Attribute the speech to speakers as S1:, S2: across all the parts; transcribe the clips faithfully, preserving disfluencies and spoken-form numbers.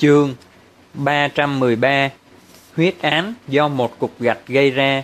S1: Chương ba trăm mười ba. Huyết án do một cục gạch gây ra.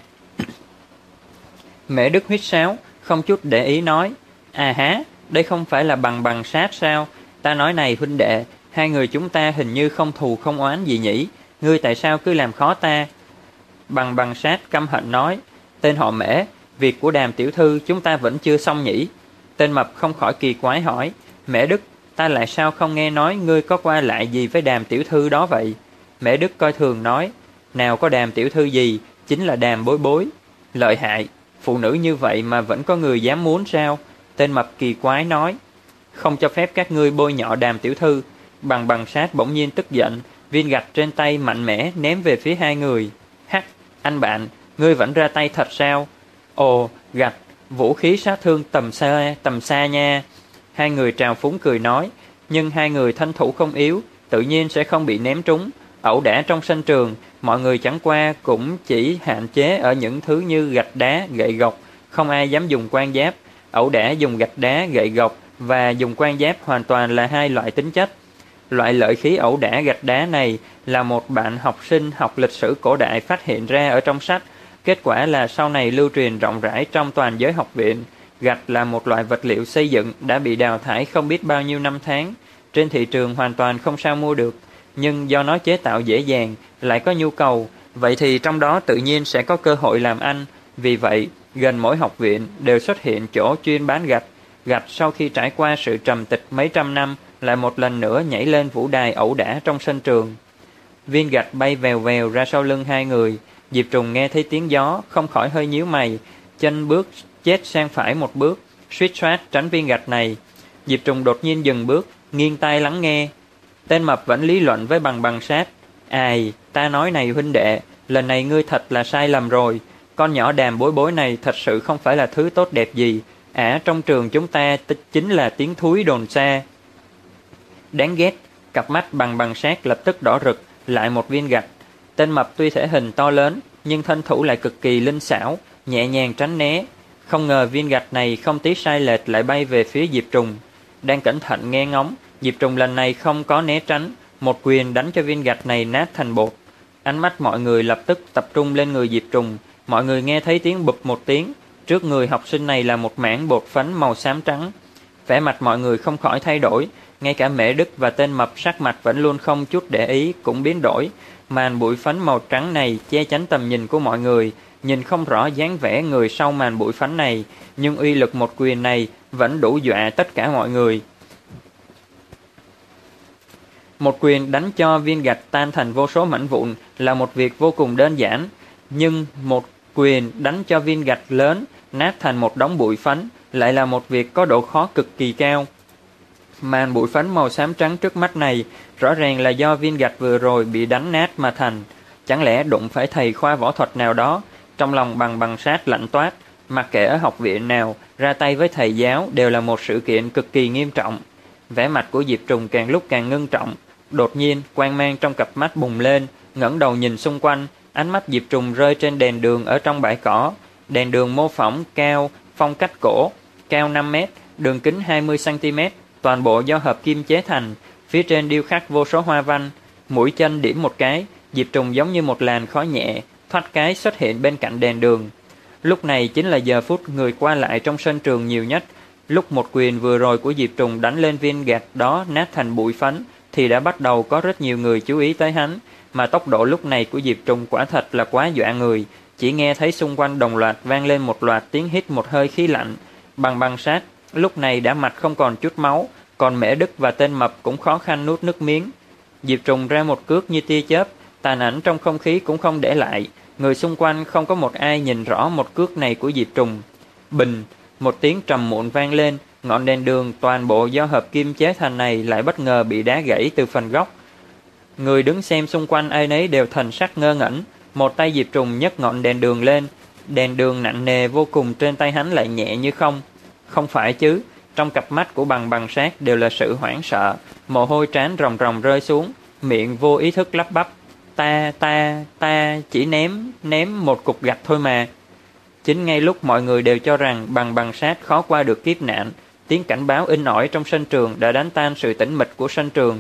S1: Mễ Đức huýt sáo, không chút để ý nói: À há, đây không phải là Bằng Bằng Sát sao? Ta nói này huynh đệ, hai người chúng ta hình như không thù không oán gì nhỉ? Ngươi tại sao cứ làm khó ta? Bằng Bằng Sát căm hận nói: Tên họ Mễ, việc của Đàm tiểu thư chúng ta vẫn chưa xong nhỉ? Tên Mập không khỏi kỳ quái hỏi: Mễ Đức, ta lại sao không nghe nói ngươi có qua lại gì với Đàm tiểu thư đó vậy? Mễ Đức coi thường nói: Nào có Đàm tiểu thư gì, chính là Đàm bối bối. Lợi hại, phụ nữ như vậy mà vẫn có người dám muốn sao? Tên Mập kỳ quái nói: Không cho phép các ngươi bôi nhọ Đàm tiểu thư. Bằng Bằng Sát bỗng nhiên tức giận, viên gạch trên tay mạnh mẽ ném về phía hai người. Hắc, anh bạn, ngươi vẫn ra tay thật sao? Ồ, gạch, vũ khí sát thương tầm xa, tầm xa nha. Hai người trào phúng cười nói, nhưng hai người thân thủ không yếu, tự nhiên sẽ không bị ném trúng. Ẩu đả trong sân trường, mọi người chẳng qua cũng chỉ hạn chế ở những thứ như gạch đá, gậy gộc, không ai dám dùng quan giáp. Ẩu đả dùng gạch đá, gậy gộc và dùng quan giáp hoàn toàn là hai loại tính chất. Loại lợi khí ẩu đả gạch đá này là một bạn học sinh học lịch sử cổ đại phát hiện ra ở trong sách. Kết quả là sau này lưu truyền rộng rãi trong toàn giới học viện. Gạch là một loại vật liệu xây dựng đã bị đào thải không biết bao nhiêu năm tháng. Trên thị trường hoàn toàn không sao mua được, nhưng do nó chế tạo dễ dàng, lại có nhu cầu, vậy thì trong đó tự nhiên sẽ có cơ hội làm ăn. Vì vậy, gần mỗi học viện đều xuất hiện chỗ chuyên bán gạch. Gạch sau khi trải qua sự trầm tịch mấy trăm năm, lại một lần nữa nhảy lên vũ đài ẩu đả trong sân trường. Viên gạch bay vèo vèo ra sau lưng hai người. Diệp Trùng nghe thấy tiếng gió, không khỏi hơi nhíu mày, chân bước chết sang phải một bước, suýt soát tránh viên gạch này. Diệp Trùng đột nhiên dừng bước, nghiêng tai lắng nghe. Tên Mập vẫn lý luận với Bằng Bằng Sát: Ai, ta nói này huynh đệ, lần này ngươi thật là sai lầm rồi. Con nhỏ Đàm bối bối này thật sự không phải là thứ tốt đẹp gì. Ả à, trong trường chúng ta chính là tiếng thúi đồn xa. Đáng ghét. Cặp mắt Bằng Bằng Sát lập tức đỏ rực, lại một viên gạch. Tên Mập tuy thể hình to lớn, nhưng thân thủ lại cực kỳ linh xảo, nhẹ nhàng tránh né. Không ngờ viên gạch này không tí sai lệch lại bay về phía Diệp Trùng. Đang cẩn thận nghe ngóng, Diệp Trùng lần này không có né tránh, một quyền đánh cho viên gạch này nát thành bột. Ánh mắt mọi người lập tức tập trung lên người Diệp Trùng. Mọi người nghe thấy tiếng bụp một tiếng, trước người học sinh này là một mảng bột phấn màu xám trắng. Vẻ mặt mọi người không khỏi thay đổi, ngay cả Mễ Đức và tên Mập sắc mặt vẫn luôn không chút để ý cũng biến đổi. Màn bụi phấn màu trắng này che chắn tầm nhìn của mọi người, nhìn không rõ dáng vẻ người sau màn bụi phấn này, nhưng uy lực một quyền này vẫn đủ dọa tất cả mọi người. Một quyền đánh cho viên gạch tan thành vô số mảnh vụn là một việc vô cùng đơn giản, nhưng một quyền đánh cho viên gạch lớn nát thành một đống bụi phấn lại là một việc có độ khó cực kỳ cao. Màn bụi phấn màu xám trắng trước mắt này rõ ràng là do viên gạch vừa rồi bị đánh nát mà thành. Chẳng lẽ đụng phải thầy khoa võ thuật nào đó? Trong lòng Bằng Bằng Sát lạnh toát, mặc kệ ở học viện nào, ra tay với thầy giáo đều là một sự kiện cực kỳ nghiêm trọng. Vẻ mặt của Diệp Trùng càng lúc càng ngưng trọng. Đột nhiên, quang mang trong cặp mắt bùng lên, ngẩng đầu nhìn xung quanh, ánh mắt Diệp Trùng rơi trên đèn đường ở trong bãi cỏ. Đèn đường mô phỏng cao, phong cách cổ, cao năm mét, đường kính hai mươi xăng ti mét, toàn bộ do hợp kim chế thành, phía trên điêu khắc vô số hoa văn. Mũi chân điểm một cái, Diệp Trùng giống như một làn khói nhẹ, thoát cái xuất hiện bên cạnh đèn đường. Lúc này chính là giờ phút người qua lại trong sân trường nhiều nhất. Lúc một quyền vừa rồi của Diệp Trùng đánh lên viên gạch đó nát thành bụi phấn, thì đã bắt đầu có rất nhiều người chú ý tới hắn, mà tốc độ lúc này của Diệp Trùng quả thật là quá dọa người. Chỉ nghe thấy xung quanh đồng loạt vang lên một loạt tiếng hít một hơi khí lạnh. Bằng Bằng Sát lúc này đã mặt không còn chút máu, còn Mễ Đức và tên Mập cũng khó khăn nuốt nước miếng. Diệp Trùng ra một cước như tia chớp, tàn ảnh trong không khí cũng không để lại. Người xung quanh không có một ai nhìn rõ một cước này của Diệp Trùng. Bình, một tiếng trầm muộn vang lên, ngọn đèn đường toàn bộ do hợp kim chế thành này lại bất ngờ bị đá gãy từ phần gốc. Người đứng xem xung quanh ai nấy đều thần sắc ngơ ngẩn. Một tay Diệp Trùng nhấc ngọn đèn đường lên, đèn đường nặng nề vô cùng trên tay hắn lại nhẹ như không. Không phải chứ? Trong cặp mắt của Bằng Bằng Sát đều là sự hoảng sợ, mồ hôi trán ròng ròng rơi xuống, miệng vô ý thức lắp bắp: Ta, ta, ta chỉ ném, ném một cục gạch thôi mà. Chính ngay lúc mọi người đều cho rằng Bằng Bằng Sát khó qua được kiếp nạn, tiếng cảnh báo in ỏi trong sân trường đã đánh tan sự tĩnh mịch của sân trường.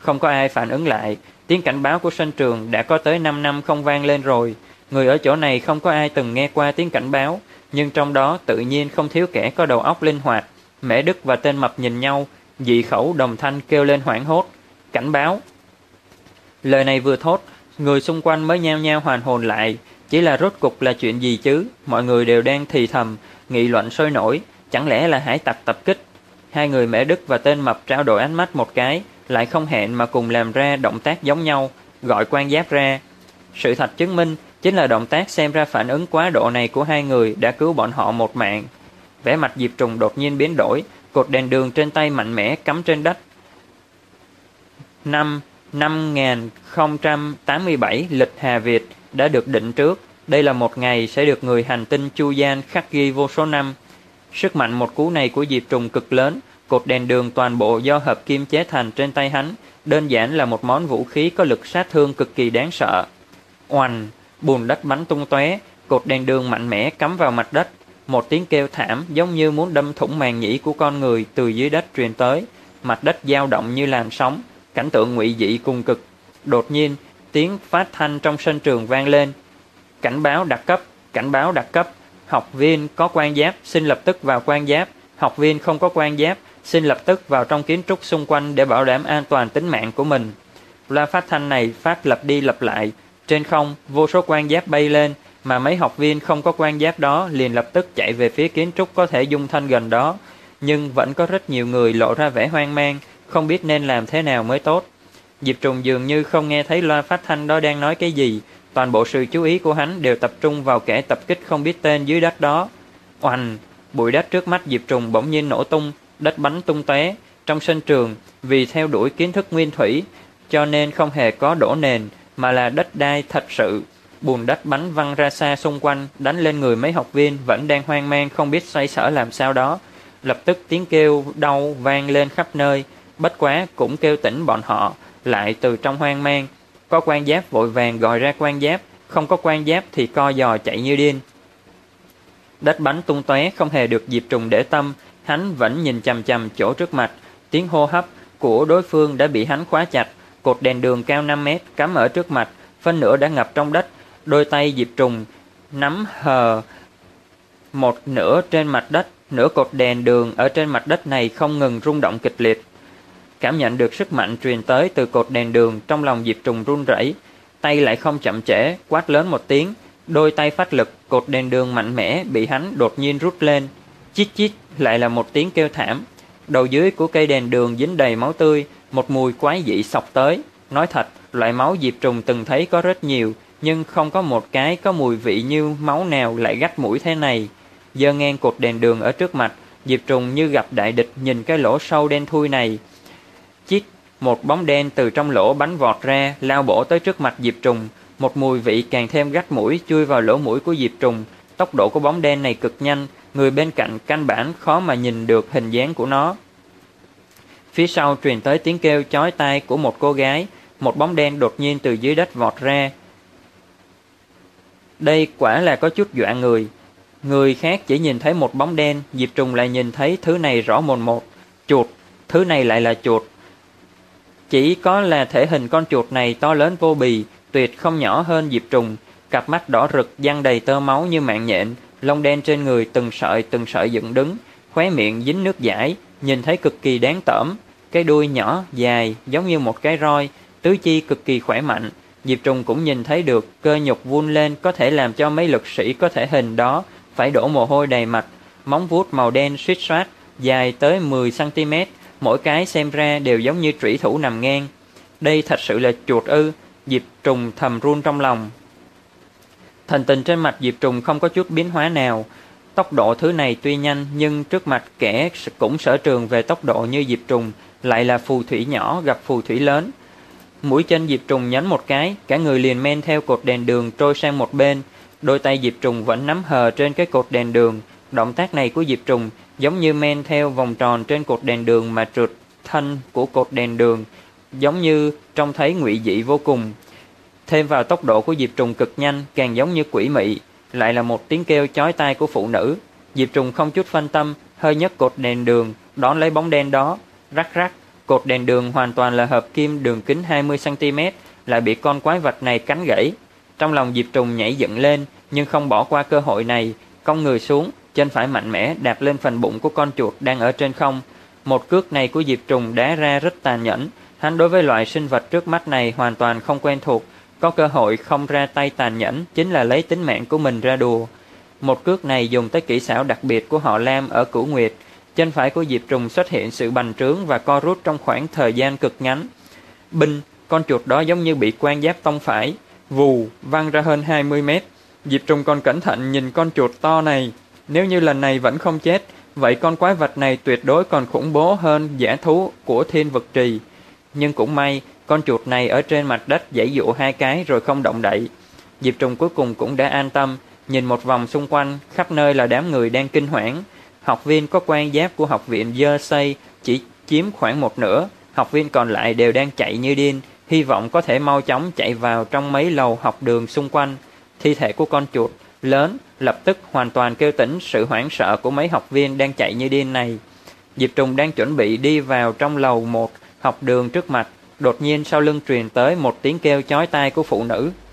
S1: Không có ai phản ứng lại. Tiếng cảnh báo của sân trường đã có tới năm năm không vang lên rồi. Người ở chỗ này không có ai từng nghe qua tiếng cảnh báo, nhưng trong đó tự nhiên không thiếu kẻ có đầu óc linh hoạt. Mễ Đức và tên Mập nhìn nhau, dị khẩu đồng thanh kêu lên hoảng hốt: "Cảnh báo!" Lời này vừa thốt, người xung quanh mới nhao nhao hoàn hồn lại. Chỉ là rốt cục là chuyện gì chứ? Mọi người đều đang thì thầm, nghị luận sôi nổi. Chẳng lẽ là hải tặc tập kích? Hai người Mễ Đức và tên Mập trao đổi ánh mắt một cái, lại không hẹn mà cùng làm ra động tác giống nhau, gọi quan giáp ra. Sự thật chứng minh, chính là động tác xem ra phản ứng quá độ này của hai người đã cứu bọn họ một mạng. Vẻ mặt Diệp Trùng đột nhiên biến đổi, cột đèn đường trên tay mạnh mẽ cắm trên đất. Năm năm nghìn không trăm tám mươi bảy lịch Hà Việt đã được định trước. Đây là một ngày sẽ được người hành tinh Chu Gian khắc ghi vô số năm. Sức mạnh một cú này của Diệp Trùng cực lớn. Cột đèn đường toàn bộ do hợp kim chế thành trên tay hắn, đơn giản là một món vũ khí có lực sát thương cực kỳ đáng sợ. Oành, bùn đất bắn tung tóe, cột đèn đường mạnh mẽ cắm vào mặt đất. Một tiếng kêu thảm giống như muốn đâm thủng màng nhĩ của con người từ dưới đất truyền tới. Mặt đất dao động như làn sóng, cảnh tượng ngụy dị cùng cực. Đột nhiên, tiếng phát thanh trong sân trường vang lên: "Cảnh báo đặc cấp, cảnh báo đặc cấp. Học viên có quan giáp xin lập tức vào quan giáp. Học viên không có quan giáp xin lập tức vào trong kiến trúc xung quanh để bảo đảm an toàn tính mạng của mình." Loa phát thanh này phát lặp đi lặp lại. Trên không, vô số quan giáp bay lên, mà mấy học viên không có quan giáp đó liền lập tức chạy về phía kiến trúc có thể dung thanh gần đó. Nhưng vẫn có rất nhiều người lộ ra vẻ hoang mang, không biết nên làm thế nào mới tốt. Diệp Trùng dường như không nghe thấy loa phát thanh đó đang nói cái gì. Toàn bộ sự chú ý của hắn đều tập trung vào kẻ tập kích không biết tên dưới đất đó. Oành, bụi đất trước mắt Diệp Trùng bỗng nhiên nổ tung, đất bắn tung tóe. Trong sân trường, vì theo đuổi kiến thức nguyên thủy, cho nên không hề có đổ nền, mà là đất đai thật sự. Bùn đất bắn văng ra xa xung quanh, đánh lên người mấy học viên vẫn đang hoang mang không biết xoay sở làm sao đó. Lập tức tiếng kêu đau vang lên khắp nơi, bất quá cũng kêu tỉnh bọn họ lại từ trong hoang mang. Có quan giáp vội vàng gọi ra quan giáp, không có quan giáp thì co giò chạy như điên. Đất bắn tung tóe không hề được Diệp Trùng để tâm, hắn vẫn nhìn chằm chằm chỗ trước mặt. Tiếng hô hấp của đối phương đã bị hắn khóa chặt. Cột đèn đường cao năm mét cắm ở trước mặt, phân nửa đã ngập trong đất. Đôi tay Diệp Trùng nắm hờ một nửa trên mặt đất, nửa cột đèn đường ở trên mặt đất này không ngừng rung động kịch liệt. Cảm nhận được sức mạnh truyền tới từ cột đèn đường, trong lòng Diệp Trùng run rẩy, tay lại không chậm trễ, quát lớn một tiếng, đôi tay phát lực, cột đèn đường mạnh mẽ bị hắn đột nhiên rút lên. Chít chít, lại là một tiếng kêu thảm. Đầu dưới của cây đèn đường dính đầy máu tươi, một mùi quái dị xộc tới. Nói thật, loại máu Diệp Trùng từng thấy có rất nhiều, nhưng không có một cái có mùi vị như máu nào lại gắt mũi thế này. Giơ ngang cột đèn đường ở trước mặt, Diệp Trùng như gặp đại địch nhìn cái lỗ sâu đen thui này. Chít, một bóng đen từ trong lỗ bắn vọt ra, lao bổ tới trước mặt Diệp Trùng. Một mùi vị càng thêm gắt mũi chui vào lỗ mũi của Diệp Trùng. Tốc độ của bóng đen này cực nhanh, người bên cạnh căn bản khó mà nhìn được hình dáng của nó. Phía sau truyền tới tiếng kêu chói tai của một cô gái, một bóng đen đột nhiên từ dưới đất vọt ra. Đây quả là có chút dọa người. Người khác chỉ nhìn thấy một bóng đen, Diệp Trùng lại nhìn thấy thứ này rõ mồn một. Chuột, thứ này lại là chuột. Chỉ có là thể hình con chuột này to lớn vô bì, tuyệt không nhỏ hơn Diệp Trùng. Cặp mắt đỏ rực giăng đầy tơ máu như mạng nhện, lông đen trên người từng sợi từng sợi dựng đứng, khóe miệng dính nước dãi, nhìn thấy cực kỳ đáng tởm. Cái đuôi nhỏ, dài, giống như một cái roi, tứ chi cực kỳ khỏe mạnh. Diệp Trùng cũng nhìn thấy được cơ nhục vun lên có thể làm cho mấy lực sĩ có thể hình đó phải đổ mồ hôi đầy mặt. Móng vuốt màu đen suýt soát, dài tới mười xăng ti mét, mỗi cái xem ra đều giống như trủy thủ nằm ngang. Đây thật sự là chuột ư? Diệp Trùng thầm run trong lòng. Thần tình trên mặt Diệp Trùng không có chút biến hóa nào. Tốc độ thứ này tuy nhanh, nhưng trước mặt kẻ cũng sở trường về tốc độ như Diệp Trùng, lại là phù thủy nhỏ gặp phù thủy lớn. Mũi chân Diệp Trùng nhấn một cái, cả người liền men theo cột đèn đường trôi sang một bên. Đôi tay Diệp Trùng vẫn nắm hờ trên cái cột đèn đường. Động tác này của Diệp Trùng giống như men theo vòng tròn trên cột đèn đường mà trượt thân của cột đèn đường, giống như trông thấy ngụy dị vô cùng. Thêm vào tốc độ của Diệp Trùng cực nhanh, càng giống như quỷ mị. Lại là một tiếng kêu chói tai của phụ nữ. Diệp Trùng không chút phân tâm, hơi nhấc cột đèn đường, đón lấy bóng đen đó. Rắc rắc, Cột đèn đường hoàn toàn là hợp kim đường kính hai mươi xăng ti mét, lại bị con quái vật này cắn gãy. Trong lòng Diệp Trùng nhảy dựng lên, nhưng không bỏ qua cơ hội này, cong người xuống, chân phải mạnh mẽ đạp lên phần bụng của con chuột đang ở trên không. Một cước này của Diệp Trùng đá ra rất tàn nhẫn, hắn đối với loại sinh vật trước mắt này hoàn toàn không quen thuộc, có cơ hội không ra tay tàn nhẫn chính là lấy tính mạng của mình ra đùa. Một cước này dùng tới kỹ xảo đặc biệt của họ Lam ở Cửu Nguyệt. Chân phải của Diệp Trùng xuất hiện sự bành trướng và co rút trong khoảng thời gian cực ngắn. Binh, con chuột đó giống như bị quan giáp tông phải, vù, văng ra hơn hai mươi mét. Diệp Trùng còn cẩn thận nhìn con chuột to này. Nếu như lần này vẫn không chết, vậy con quái vật này tuyệt đối còn khủng bố hơn dã thú của Thiên Vực Trì. Nhưng cũng may, con chuột này ở trên mặt đất giãy giụa hai cái rồi không động đậy. Diệp Trùng cuối cùng cũng đã an tâm, nhìn một vòng xung quanh, khắp nơi là đám người đang kinh hoảng. Học viên có quan giáp của học viện Dơ Xây chỉ chiếm khoảng một nửa, học viên còn lại đều đang chạy như điên, hy vọng có thể mau chóng chạy vào trong mấy lầu học đường xung quanh. Thi thể của con chuột lớn lập tức hoàn toàn kêu tỉnh sự hoảng sợ của mấy học viên đang chạy như điên này. Diệp Trùng đang chuẩn bị đi vào trong lầu một học đường trước mặt, đột nhiên sau lưng truyền tới một tiếng kêu chói tai của phụ nữ.